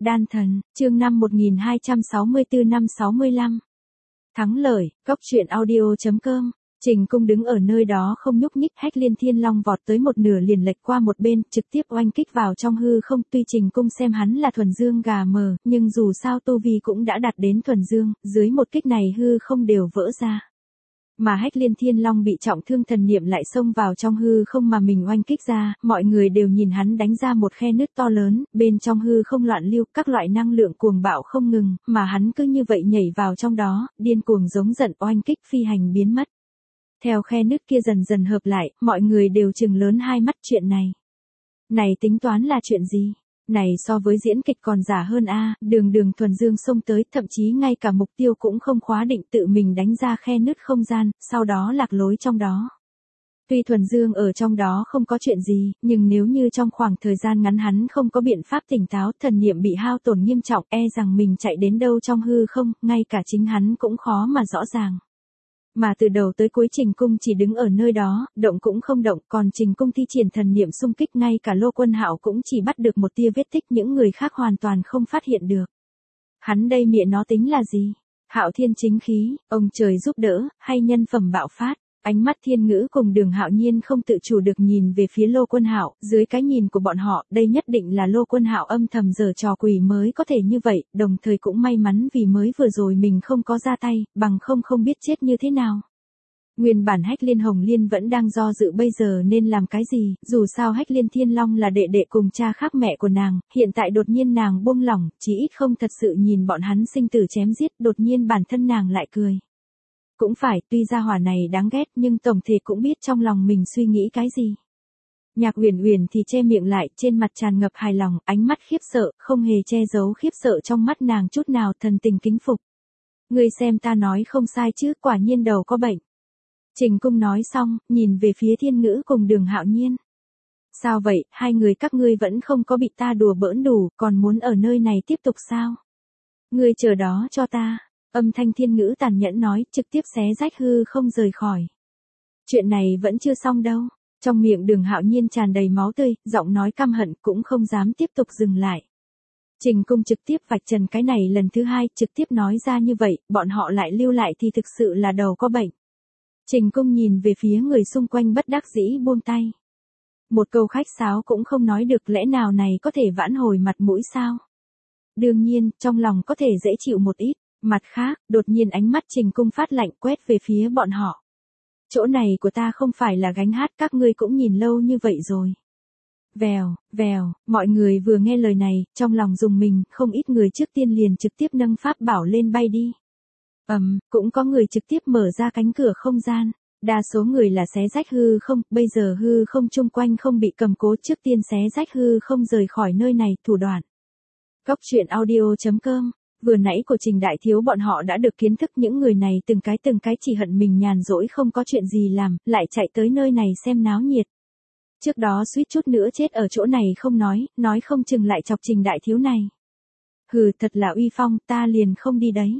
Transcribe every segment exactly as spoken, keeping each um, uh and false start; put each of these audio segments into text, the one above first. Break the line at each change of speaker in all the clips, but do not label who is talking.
Đan thần, chương năm một nghìn hai trăm sáu mươi tư năm sáu mươi lăm. Thắng lợi, góc truyện audio chấm com. Trình Cung đứng ở nơi đó không nhúc nhích, Hách Liên Thiên Long vọt tới một nửa liền lệch qua một bên, trực tiếp oanh kích vào trong hư không. Tuy Trình Cung xem hắn là thuần dương gà mờ, nhưng dù sao tu vi cũng đã đạt đến thuần dương, dưới một kích này hư không đều vỡ ra. Mà Hách Liên Thiên Long bị trọng thương, thần niệm lại xông vào trong hư không mà mình oanh kích ra, mọi người đều nhìn hắn đánh ra một khe nứt to lớn, bên trong hư không loạn lưu, các loại năng lượng cuồng bạo không ngừng, mà hắn cứ như vậy nhảy vào trong đó, điên cuồng giống giận oanh kích phi hành biến mất. Theo khe nứt kia dần dần hợp lại, mọi người đều trừng lớn hai mắt. Chuyện này. Này tính toán là chuyện gì? Này so với diễn kịch còn giả hơn a. Đường đường thuần dương xông tới, thậm chí ngay cả mục tiêu cũng không khóa định, tự mình đánh ra khe nứt không gian, sau đó lạc lối trong đó. Tuy thuần dương ở trong đó không có chuyện gì, nhưng nếu như trong khoảng thời gian ngắn hắn không có biện pháp tỉnh táo, thần niệm bị hao tổn nghiêm trọng, e rằng mình chạy đến đâu trong hư không, ngay cả chính hắn cũng khó mà rõ ràng. Mà từ đầu tới cuối Trình Cung chỉ đứng ở nơi đó, động cũng không động, còn Trình Cung thi triển thần niệm xung kích, ngay cả Lô Quân Hạo cũng chỉ bắt được một tia vết tích, những người khác hoàn toàn không phát hiện được. Hắn đây mẹ nó tính là gì? Hạo Thiên chính khí, ông trời giúp đỡ, hay nhân phẩm bạo phát? Ánh mắt Thiên Ngữ cùng Đường Hạo Nhiên không tự chủ được nhìn về phía Lô Quân Hạo, dưới cái nhìn của bọn họ, đây nhất định là Lô Quân Hạo âm thầm giở trò quỷ mới có thể như vậy, đồng thời cũng may mắn vì mới vừa rồi mình không có ra tay, bằng không không biết chết như thế nào. Nguyên bản Hách Liên Hồng Liên vẫn đang do dự bây giờ nên làm cái gì, dù sao Hách Liên Thiên Long là đệ đệ cùng cha khác mẹ của nàng, hiện tại đột nhiên nàng buông lỏng, chí ít không thật sự nhìn bọn hắn sinh tử chém giết, đột nhiên bản thân nàng lại cười. Cũng phải, tuy gia hỏa này đáng ghét nhưng tổng thể cũng biết trong lòng mình suy nghĩ cái gì. Nhạc Uyển Uyển thì che miệng lại, trên mặt tràn ngập hài lòng, ánh mắt khiếp sợ, không hề che giấu khiếp sợ trong mắt nàng chút nào, thần tình kính phục. Ngươi xem ta nói không sai chứ, quả nhiên đầu có bệnh. Trình Cung nói xong, nhìn về phía Thiên Ngữ cùng Đường Hạo Nhiên. Sao vậy, hai người các ngươi vẫn không có bị ta đùa bỡn đủ, còn muốn ở nơi này tiếp tục sao? Ngươi chờ đó cho ta. Âm thanh Thiên Ngữ tàn nhẫn nói, trực tiếp xé rách hư không rời khỏi. Chuyện này vẫn chưa xong đâu. Trong miệng Đường Hạo Nhiên tràn đầy máu tươi, giọng nói căm hận, cũng không dám tiếp tục dừng lại. Trình Cung trực tiếp vạch trần cái này lần thứ hai, trực tiếp nói ra như vậy, bọn họ lại lưu lại thì thực sự là đầu có bệnh. Trình Cung nhìn về phía người xung quanh bất đắc dĩ buông tay. Một câu khách sáo cũng không nói được, lẽ nào này có thể vãn hồi mặt mũi sao? Đương nhiên, trong lòng có thể dễ chịu một ít. Mặt khác, đột nhiên ánh mắt Trình Cung phát lạnh, quét về phía bọn họ. Chỗ này của ta không phải là gánh hát, các ngươi cũng nhìn lâu như vậy rồi. Vèo, vèo, mọi người vừa nghe lời này, trong lòng rùng mình, không ít người trước tiên liền trực tiếp nâng pháp bảo lên bay đi. Ầm, um, cũng có người trực tiếp mở ra cánh cửa không gian. Đa số người là xé rách hư không, bây giờ hư không chung quanh không bị cầm cố, trước tiên xé rách hư không rời khỏi nơi này, thủ đoạn. Góc truyện audio chấm com. Vừa nãy của Trình Đại Thiếu bọn họ đã được kiến thức, những người này từng cái từng cái chỉ hận mình nhàn rỗi không có chuyện gì làm, lại chạy tới nơi này xem náo nhiệt. Trước đó suýt chút nữa chết ở chỗ này không nói, nói không chừng lại chọc Trình Đại Thiếu này. Hừ, thật là uy phong, ta liền không đi đấy.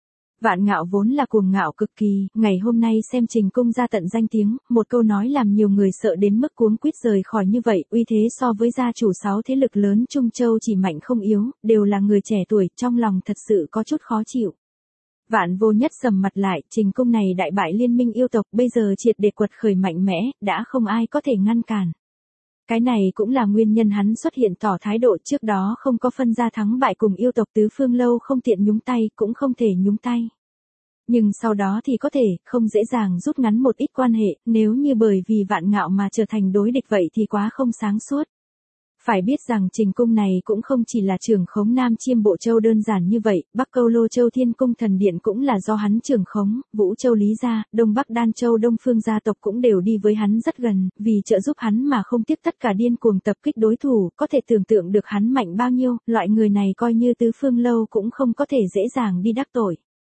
Vạn Ngạo vốn là cuồng ngạo cực kỳ, ngày hôm nay xem Trình Cung ra tận danh tiếng, một câu nói làm nhiều người sợ đến mức cuống quýt rời khỏi như vậy, uy thế so với gia chủ sáu thế lực lớn Trung Châu chỉ mạnh không yếu, đều là người trẻ tuổi, trong lòng thật sự có chút khó chịu. Vạn Vô Nhất sầm mặt lại, Trình Cung này đại bại liên minh yêu tộc, bây giờ triệt để quật khởi mạnh mẽ, đã không ai có thể ngăn cản. Cái này cũng là nguyên nhân hắn xuất hiện tỏ thái độ, trước đó không có phân ra thắng bại cùng yêu tộc Tứ Phương Lâu không tiện nhúng tay, cũng không thể nhúng tay. Nhưng sau đó thì có thể, không dễ dàng rút ngắn một ít quan hệ, nếu như bởi vì Vạn Ngạo mà trở thành đối địch vậy thì quá không sáng suốt. Phải biết rằng Trình Cung này cũng không chỉ là trưởng khống Nam Chiêm Bộ Châu đơn giản như vậy, Bắc Câu Lô Châu Thiên Cung Thần Điện cũng là do hắn trưởng khống, Vũ Châu Lý Gia, Đông Bắc Đan Châu Đông Phương gia tộc cũng đều đi với hắn rất gần, vì trợ giúp hắn mà không tiếc tất cả điên cuồng tập kích đối thủ, có thể tưởng tượng được hắn mạnh bao nhiêu, loại người này coi như Tứ Phương Lâu cũng không có thể dễ dàng đi đắc tội.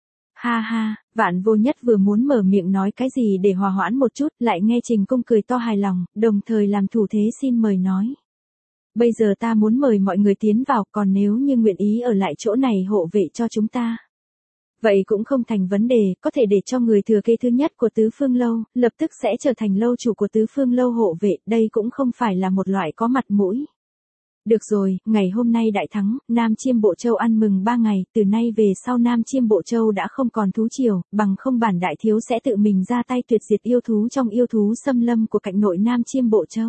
Ha ha, Vạn Vô Nhất vừa muốn mở miệng nói cái gì để hòa hoãn một chút, lại nghe Trình Cung cười to hài lòng, đồng thời làm thủ thế xin mời nói. Bây giờ ta muốn mời mọi người tiến vào, còn nếu như nguyện ý ở lại chỗ này hộ vệ cho chúng ta. Vậy cũng không thành vấn đề, có thể để cho người thừa kế thứ nhất của Tứ Phương Lâu, lập tức sẽ trở thành lâu chủ của Tứ Phương Lâu hộ vệ, đây cũng không phải là một loại có mặt mũi. Được rồi, ngày hôm nay đại thắng, Nam Chiêm Bộ Châu ăn mừng ba ngày, từ nay về sau Nam Chiêm Bộ Châu đã không còn thú triều, bằng không bản đại thiếu sẽ tự mình ra tay tuyệt diệt yêu thú trong yêu thú xâm lâm của cạnh nội Nam Chiêm Bộ Châu.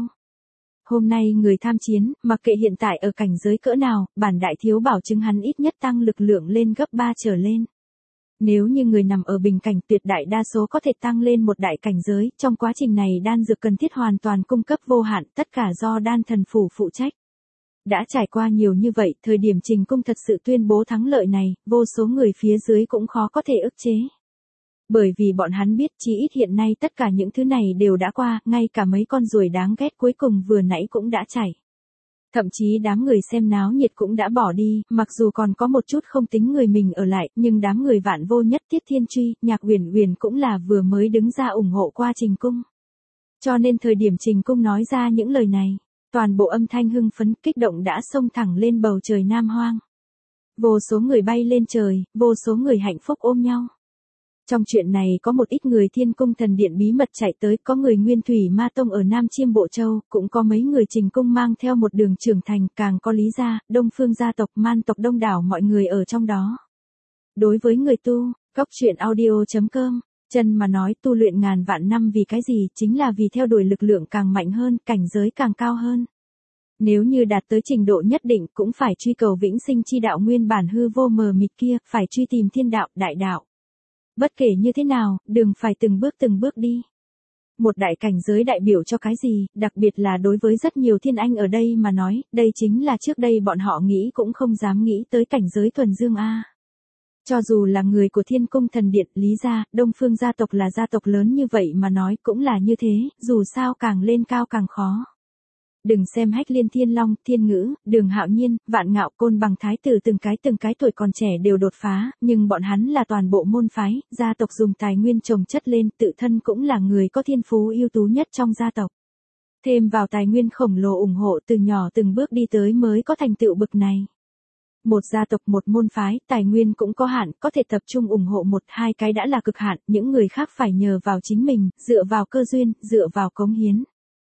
Hôm nay người tham chiến, mặc kệ hiện tại ở cảnh giới cỡ nào, bản đại thiếu bảo chứng hắn ít nhất tăng lực lượng lên gấp ba trở lên. Nếu như người nằm ở bình cảnh tuyệt đại đa số có thể tăng lên một đại cảnh giới, trong quá trình này đan dược cần thiết hoàn toàn cung cấp vô hạn, tất cả do đan thần phủ phụ trách. Đã trải qua nhiều như vậy, thời điểm Trình Cung thật sự tuyên bố thắng lợi này, vô số người phía dưới cũng khó có thể ức chế. Bởi vì bọn hắn biết chí ít hiện nay tất cả những thứ này đều đã qua, ngay cả mấy con ruồi đáng ghét cuối cùng vừa nãy cũng đã chảy. Thậm chí đám người xem náo nhiệt cũng đã bỏ đi, mặc dù còn có một chút không tính người mình ở lại, nhưng đám người Vạn Vô Nhất, Tiết Thiên Truy, Nhạc Uyển Uyển cũng là vừa mới đứng ra ủng hộ qua Trình Cung. Cho nên thời điểm Trình Cung nói ra những lời này, toàn bộ âm thanh hưng phấn, kích động đã xông thẳng lên bầu trời Nam Hoang. Vô số người bay lên trời, vô số người hạnh phúc ôm nhau. Trong chuyện này có một ít người Thiên Cung Thần Điện bí mật chạy tới, có người Nguyên Thủy Ma Tông ở Nam Chiêm Bộ Châu, cũng có mấy người Trình Cung mang theo một đường trưởng thành, càng có Lý gia, Đông Phương gia tộc, Man tộc đông đảo mọi người ở trong đó. Đối với người tu, Góc Truyện Audio chấm com, chân mà nói tu luyện ngàn vạn năm vì cái gì, chính là vì theo đuổi lực lượng càng mạnh hơn, cảnh giới càng cao hơn. Nếu như đạt tới trình độ nhất định cũng phải truy cầu vĩnh sinh chi đạo nguyên bản hư vô mờ mịt kia, phải truy tìm thiên đạo, đại đạo. Bất kể như thế nào, đừng phải từng bước từng bước đi. Một đại cảnh giới đại biểu cho cái gì, đặc biệt là đối với rất nhiều thiên anh ở đây mà nói, đây chính là trước đây bọn họ nghĩ cũng không dám nghĩ tới cảnh giới thuần dương A. Cho dù là người của Thiên Cung Thần Điện, Lý gia, Đông Phương gia tộc là gia tộc lớn như vậy mà nói cũng là như thế, dù sao càng lên cao càng khó. Đừng xem Hách Liên Thiên Long, Thiên Ngữ, Đường Hạo Nhiên, Vạn Ngạo, Côn Bằng Thái tử từng cái từng cái tuổi còn trẻ đều đột phá, nhưng bọn hắn là toàn bộ môn phái, gia tộc dùng tài nguyên trồng chất lên, tự thân cũng là người có thiên phú ưu tú nhất trong gia tộc. Thêm vào tài nguyên khổng lồ ủng hộ từ nhỏ từng bước đi tới mới có thành tựu bực này. Một gia tộc một môn phái, tài nguyên cũng có hạn, có thể tập trung ủng hộ một hai cái đã là cực hạn, những người khác phải nhờ vào chính mình, dựa vào cơ duyên, dựa vào cống hiến.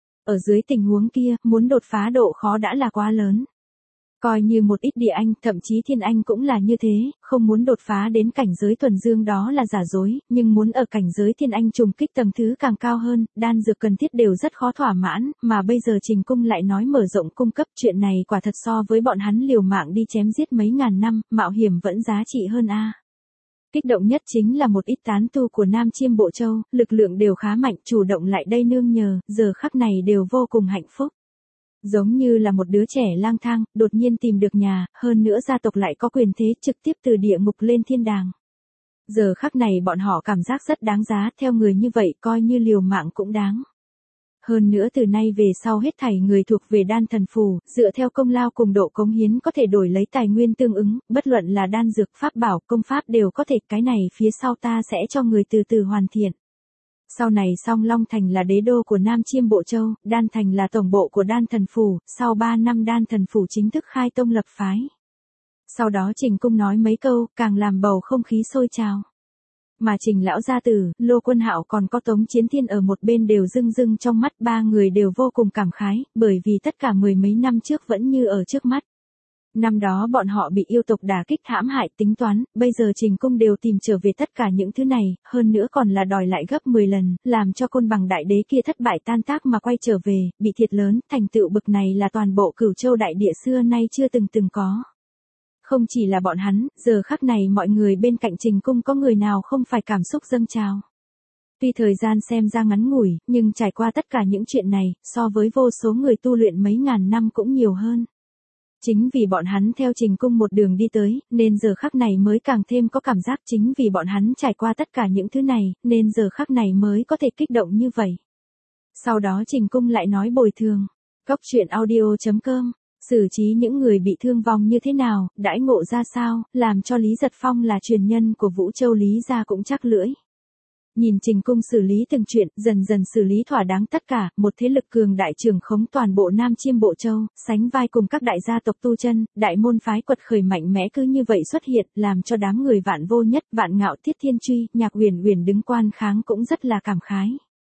Ở dưới tình huống kia, muốn đột phá độ khó đã là quá lớn. Coi như một ít địa anh, thậm chí thiên anh cũng là như thế, không muốn đột phá đến cảnh giới thuần dương đó là giả dối, nhưng muốn ở cảnh giới thiên anh trùng kích tầng thứ càng cao hơn, đan dược cần thiết đều rất khó thỏa mãn, mà bây giờ Trình Cung lại nói mở rộng cung cấp, chuyện này quả thật so với bọn hắn liều mạng đi chém giết mấy ngàn năm, mạo hiểm vẫn giá trị hơn a. Kích động nhất chính là một ít tán tu của Nam Chiêm Bộ Châu, lực lượng đều khá mạnh, chủ động lại đây nương nhờ, giờ khắc này đều vô cùng hạnh phúc. Giống như là một đứa trẻ lang thang, đột nhiên tìm được nhà, hơn nữa gia tộc lại có quyền thế trực tiếp từ địa ngục lên thiên đàng. Giờ khắc này bọn họ cảm giác rất đáng giá, theo người như vậy coi như liều mạng cũng đáng. Hơn nữa từ nay về sau hết thảy người thuộc về đan thần phù, dựa theo công lao cùng độ cống hiến có thể đổi lấy tài nguyên tương ứng, bất luận là đan dược, pháp bảo, công pháp đều có thể, cái này phía sau ta sẽ cho người từ từ hoàn thiện. Sau này Song Long Thành là đế đô của Nam Chiêm Bộ Châu, Đan Thành là tổng bộ của đan thần phủ, sau ba năm đan thần phủ chính thức khai tông lập phái. Sau đó Trình Cung nói mấy câu, càng làm bầu không khí sôi trào. Mà Trình lão gia tử, Lô Quân Hạo còn có Tống Chiến Thiên ở một bên đều rưng rưng trong mắt, ba người đều vô cùng cảm khái, bởi vì tất cả mười mấy năm trước vẫn như ở trước mắt. Năm đó bọn họ bị yêu tộc đả kích hãm hại tính toán, bây giờ Trình Cung đều tìm trở về tất cả những thứ này, hơn nữa còn là đòi lại gấp mười lần, làm cho Côn Bằng đại đế kia thất bại tan tác mà quay trở về, bị thiệt lớn, thành tựu bực này là toàn bộ Cửu Châu đại địa xưa nay chưa từng từng có. Không chỉ là bọn hắn, giờ khắc này mọi người bên cạnh Trình Cung có người nào không phải cảm xúc dâng trào. Tuy thời gian xem ra ngắn ngủi, nhưng trải qua tất cả những chuyện này, so với vô số người tu luyện mấy ngàn năm cũng nhiều hơn. Chính vì bọn hắn theo Trình Cung một đường đi tới, nên giờ khắc này mới càng thêm có cảm giác, chính vì bọn hắn trải qua tất cả những thứ này, nên giờ khắc này mới có thể kích động như vậy. Sau đó Trình Cung lại nói bồi thường. Góc Truyện Audio chấm com, xử trí những người bị thương vong như thế nào, đãi ngộ ra sao, làm cho Lý Giật Phong là truyền nhân của Vũ Châu Lý gia cũng chắc lưỡi. Nhìn Trình Cung xử lý từng chuyện, dần dần xử lý thỏa đáng tất cả, một thế lực cường đại trưởng khống toàn bộ Nam Chiêm Bộ Châu, sánh vai cùng các đại gia tộc tu chân, đại môn phái quật khởi mạnh mẽ cứ như vậy xuất hiện, làm cho đám người Vạn Vô Nhất, Vạn Ngạo, Tiết Thiên Truy, Nhạc Uyển Uyển đứng quan kháng cũng rất là cảm khái.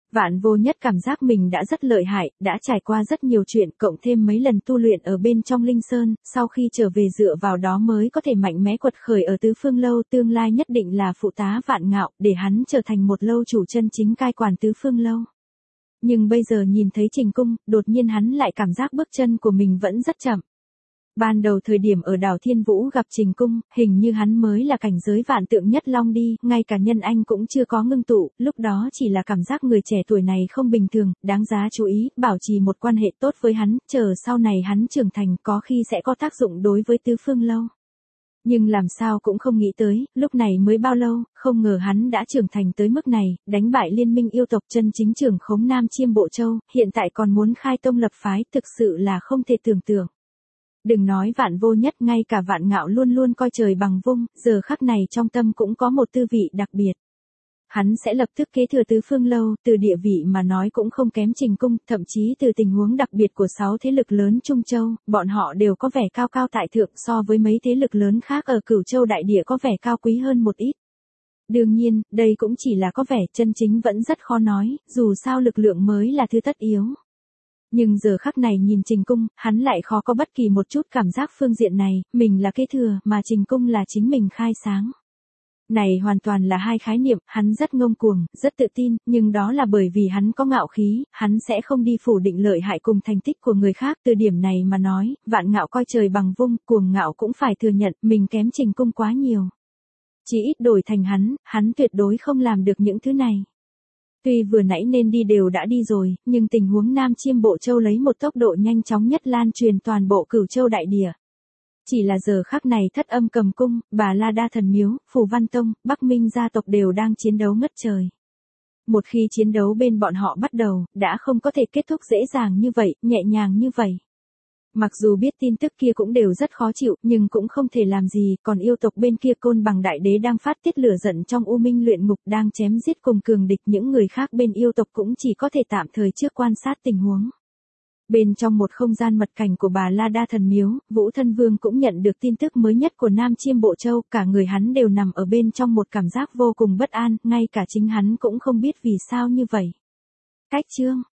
Vạn Vô Nhất cảm giác mình đã rất lợi hại, đã trải qua rất nhiều chuyện, cộng thêm mấy lần tu luyện ở bên trong Linh Sơn, sau khi trở về dựa vào đó mới có thể mạnh mẽ quật khởi ở Tứ Phương Lâu, tương lai nhất định là phụ tá Vạn Ngạo, để hắn trở thành một lâu chủ chân chính cai quản Tứ Phương Lâu. Nhưng bây giờ nhìn thấy Trình Cung, đột nhiên hắn lại cảm giác bước chân của mình vẫn rất chậm. Ban đầu thời điểm ở đảo Thiên Vũ gặp Trình Cung, hình như hắn mới là cảnh giới vạn tượng nhất long đi, ngay cả nhân anh cũng chưa có ngưng tụ, lúc đó chỉ là cảm giác người trẻ tuổi này không bình thường, đáng giá chú ý, bảo trì một quan hệ tốt với hắn, chờ sau này hắn trưởng thành có khi sẽ có tác dụng đối với Tứ Phương Lâu. Nhưng làm sao cũng không nghĩ tới, lúc này mới bao lâu, không ngờ hắn đã trưởng thành tới mức này, đánh bại liên minh yêu tộc chân chính trưởng khống Nam Chiêm Bộ Châu, hiện tại còn muốn khai tông lập phái, thực sự là không thể tưởng tượng. Đừng nói Vạn Vô Nhất, ngay cả Vạn Ngạo luôn luôn coi trời bằng vung, giờ khắc này trong tâm cũng có một tư vị đặc biệt. Hắn sẽ lập tức kế thừa Tứ Phương Lâu, từ địa vị mà nói cũng không kém Trình Cung, thậm chí từ tình huống đặc biệt của sáu thế lực lớn Trung Châu, bọn họ đều có vẻ cao cao tại thượng so với mấy thế lực lớn khác ở Cửu Châu đại địa có vẻ cao quý hơn một ít. Đương nhiên, đây cũng chỉ là có vẻ, chân chính vẫn rất khó nói, dù sao lực lượng mới là thứ tất yếu. Nhưng giờ khắc này nhìn Trình Cung, hắn lại khó có bất kỳ một chút cảm giác phương diện này, mình là kế thừa, mà Trình Cung là chính mình khai sáng. Này hoàn toàn là hai khái niệm, hắn rất ngông cuồng, rất tự tin, nhưng đó là bởi vì hắn có ngạo khí, hắn sẽ không đi phủ định lợi hại cùng thành tích của người khác. Từ điểm này mà nói, Vạn Ngạo coi trời bằng vung, cuồng ngạo cũng phải thừa nhận, mình kém Trình Cung quá nhiều. Chỉ ít đổi thành hắn, hắn tuyệt đối không làm được những thứ này. Tuy vừa nãy nên đi đều đã đi rồi, nhưng tình huống Nam Chiêm Bộ Châu lấy một tốc độ nhanh chóng nhất lan truyền toàn bộ Cửu Châu đại địa. Chỉ là giờ khắc này Thất Âm Cầm Cung, Bà La Đa Thần Miếu, Phù Văn Tông, Bắc Minh gia tộc đều đang chiến đấu ngất trời. Một khi chiến đấu bên bọn họ bắt đầu, đã không có thể kết thúc dễ dàng như vậy, nhẹ nhàng như vậy. Mặc dù biết tin tức kia cũng đều rất khó chịu, nhưng cũng không thể làm gì, còn yêu tộc bên kia Côn Bằng Đại Đế đang phát tiết lửa giận trong U Minh luyện ngục, đang chém giết cùng cường địch, những người khác bên yêu tộc cũng chỉ có thể tạm thời trước quan sát tình huống. Bên trong một không gian mật cảnh của Bà La Đa Thần Miếu, Vũ Thân Vương cũng nhận được tin tức mới nhất của Nam Chiêm Bộ Châu, cả người hắn đều nằm ở bên trong một cảm giác vô cùng bất an, ngay cả chính hắn cũng không biết vì sao như vậy. Cách chương